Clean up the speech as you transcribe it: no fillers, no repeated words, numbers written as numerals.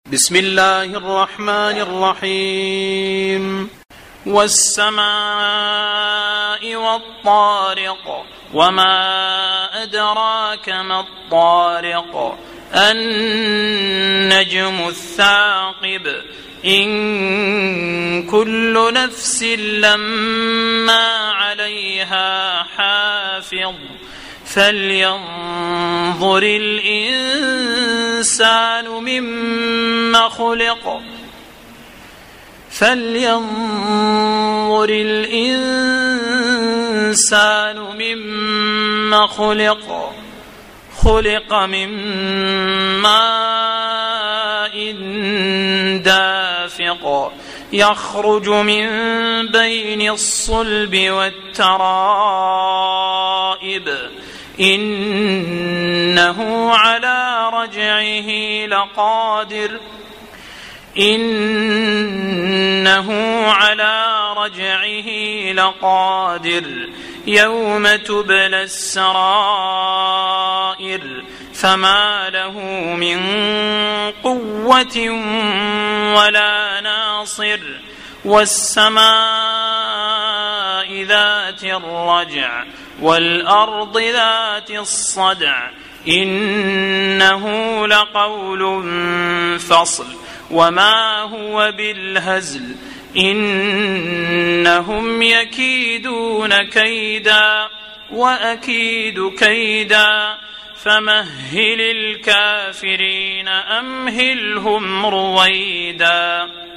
بسم الله الرحمن الرحيم والسماء والطارق وما أدراك ما الطارق النجم الثاقب إن كل نفس لما عليها حافظ فلينظر الإنسان مما خلق خلق من ماء دافق يخرج من بين الصلب والترائب إنه على رجعه لقادر يوم تبلى السرائر فما له من قوة ولا ناصر والسماء ذات الرجع والأرض ذات الصدع إنه لقول فصل وما هو بالهزل إنهم يكيدون كيدا وأكيد كيدا فمهل الكافرين أمهلهم رويدا.